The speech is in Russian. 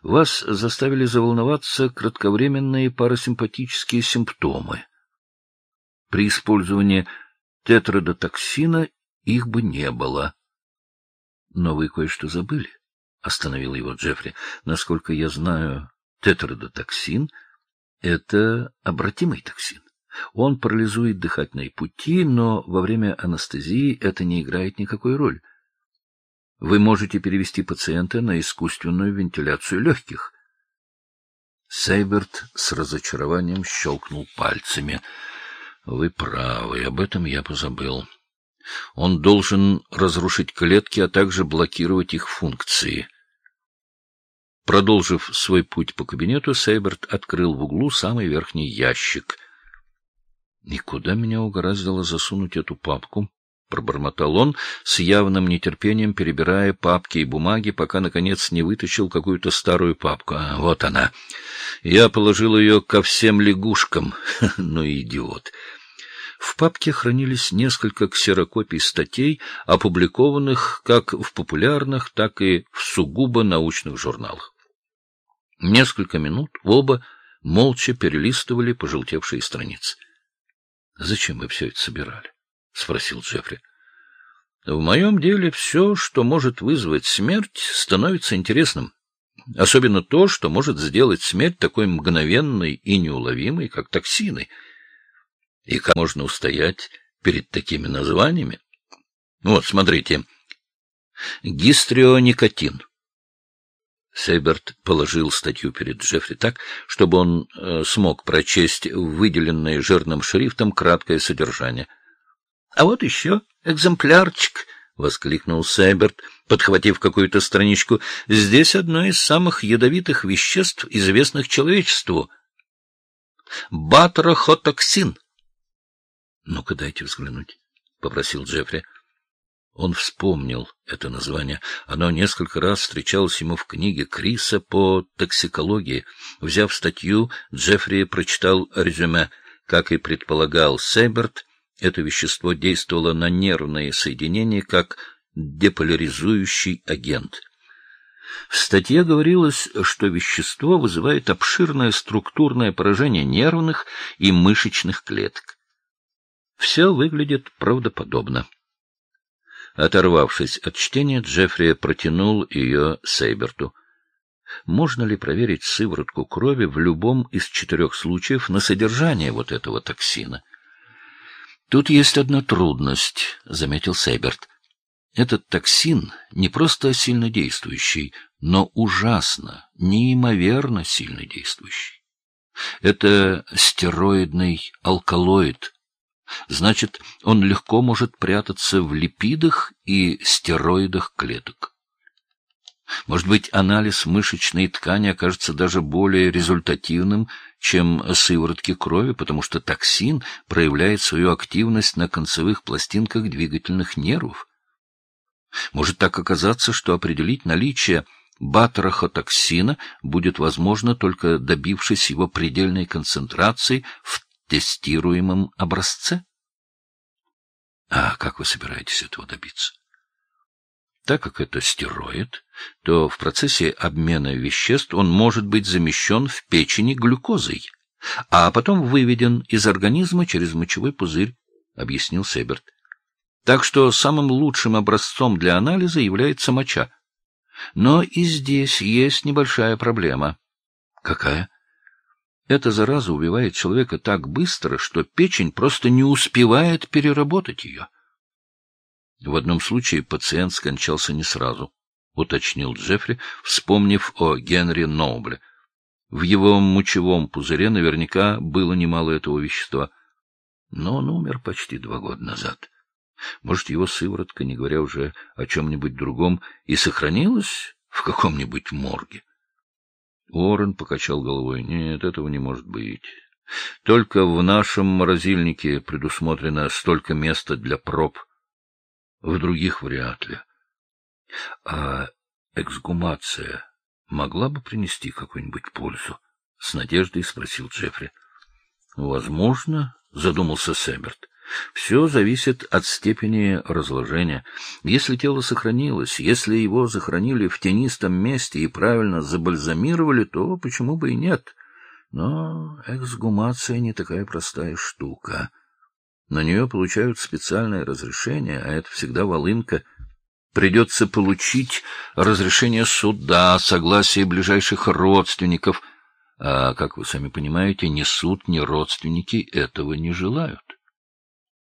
Вас заставили заволноваться кратковременные парасимпатические симптомы. При использовании тетрадотоксина их бы не было. — Но вы кое-что забыли, — остановил его Джеффри. — Насколько я знаю, тетрадотоксин — это обратимый токсин. Он парализует дыхательные пути, но во время анестезии это не играет никакой роли. Вы можете перевести пациента на искусственную вентиляцию легких. Сейберт с разочарованием щелкнул пальцами. — Вы правы, об этом я позабыл. Он должен разрушить клетки, а также блокировать их функции. Продолжив свой путь по кабинету, Сейберт открыл в углу самый верхний ящик. — И куда меня угораздило засунуть эту папку? — пробормотал он, с явным нетерпением перебирая папки и бумаги, пока, наконец, не вытащил какую-то старую папку. Вот она. Я положил ее ко всем лягушкам. Ну, идиот. В папке хранились несколько ксерокопий статей, опубликованных как в популярных, так и в сугубо научных журналах. Несколько минут оба молча перелистывали пожелтевшие страницы. — Зачем вы все это собирали? — спросил Джеффри. — В моем деле все, что может вызвать смерть, становится интересным. Особенно то, что может сделать смерть такой мгновенной и неуловимой, как токсины. И как можно устоять перед такими названиями? Вот, смотрите. Гистрионикотин. Сейберт положил статью перед Джеффри так, чтобы он смог прочесть выделенное жирным шрифтом краткое содержание. — А вот еще экземплярчик, — воскликнул Сейберт, подхватив какую-то страничку. — Здесь одно из самых ядовитых веществ, известных человечеству. Батрахотоксин. — Ну-ка, дайте взглянуть, — попросил Джеффри. Он вспомнил это название. Оно несколько раз встречалось ему в книге Криса по токсикологии. Взяв статью, Джеффри прочитал резюме. Как и предполагал Сейберт, это вещество действовало на нервные соединения как деполяризующий агент. В статье говорилось, что вещество вызывает обширное структурное поражение нервных и мышечных клеток. Все выглядит правдоподобно. Оторвавшись от чтения, Джеффри протянул ее Сейберту. Можно ли проверить сыворотку крови в любом из 4 случаев на содержание вот этого токсина? — Тут есть одна трудность, — заметил Сейберт. Этот токсин не просто сильнодействующий, но ужасно, неимоверно сильнодействующий. Это стероидный алкалоид. Значит, он легко может прятаться в липидах и стероидах клеток. Может быть, анализ мышечной ткани окажется даже более результативным, чем сыворотки крови, потому что токсин проявляет свою активность на концевых пластинках двигательных нервов. Может так оказаться, что определить наличие батрахотоксина будет возможно, только добившись его предельной концентрации в тестируемом образце? А как вы собираетесь этого добиться? Так как это стероид, то в процессе обмена веществ он может быть замещен в печени глюкозой, а потом выведен из организма через мочевой пузырь, — объяснил Сейберт. Так что самым лучшим образцом для анализа является моча. Но и здесь есть небольшая проблема. Какая? Эта зараза убивает человека так быстро, что печень просто не успевает переработать ее. В одном случае пациент скончался не сразу, — уточнил Джеффри, вспомнив о Генри Ноубле. В его мочевом пузыре наверняка было немало этого вещества. Но он умер почти 2 года назад. Может, его сыворотка, не говоря уже о чем-нибудь другом, и сохранилась в каком-нибудь морге? Уоррен покачал головой. Нет, этого не может быть. Только в нашем морозильнике предусмотрено столько места для проб. В других вряд ли. А эксгумация могла бы принести какую-нибудь пользу? — с надеждой спросил Джеффри. — Возможно, — задумался Сейберт. Все зависит от степени разложения. Если тело сохранилось, если его захоронили в тенистом месте и правильно забальзамировали, то почему бы и нет? Но эксгумация не такая простая штука. На нее получают специальное разрешение, а это всегда волынка. Придется получить разрешение суда, согласие ближайших родственников. А, как вы сами понимаете, ни суд, ни родственники этого не желают.